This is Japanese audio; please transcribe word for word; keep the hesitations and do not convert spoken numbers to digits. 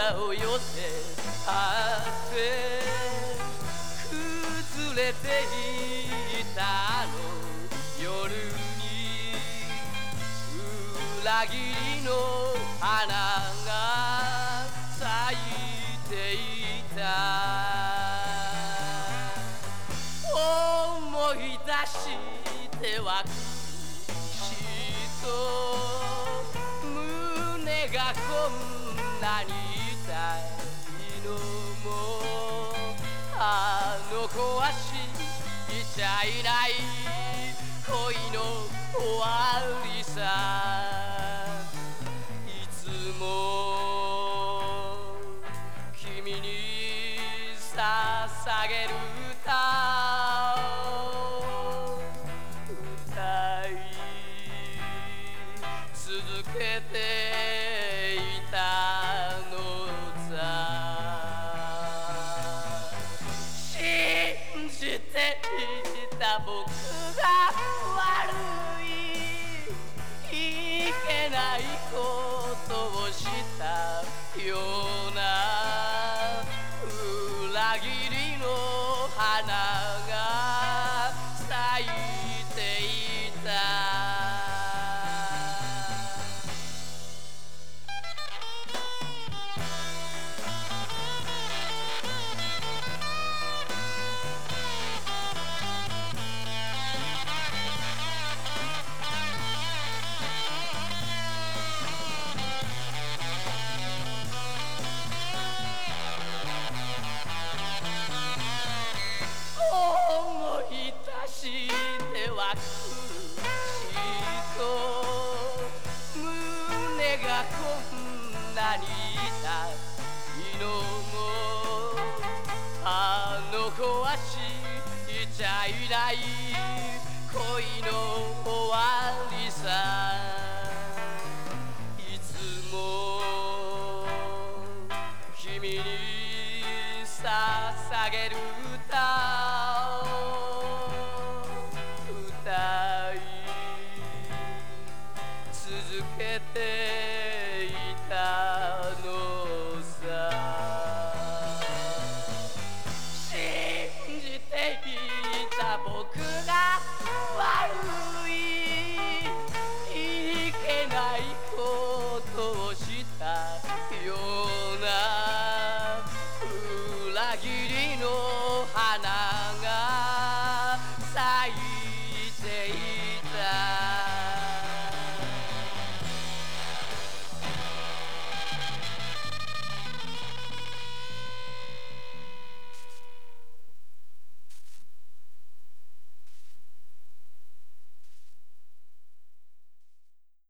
肩を寄せ合って崩れていたあの夜に裏切りの花が咲いていた思い出しては苦しいと胸がこんなに痛いのもあの子は知っちゃいない恋の終わりさいつも君に捧げる歌を歌い続けていたのさ信じていた僕が悪いいけないことをしたような裏切りの花が咲いていた思い出しては苦しいと胸がこんなに痛いのもあの子は知っちゃいない恋の終わりさ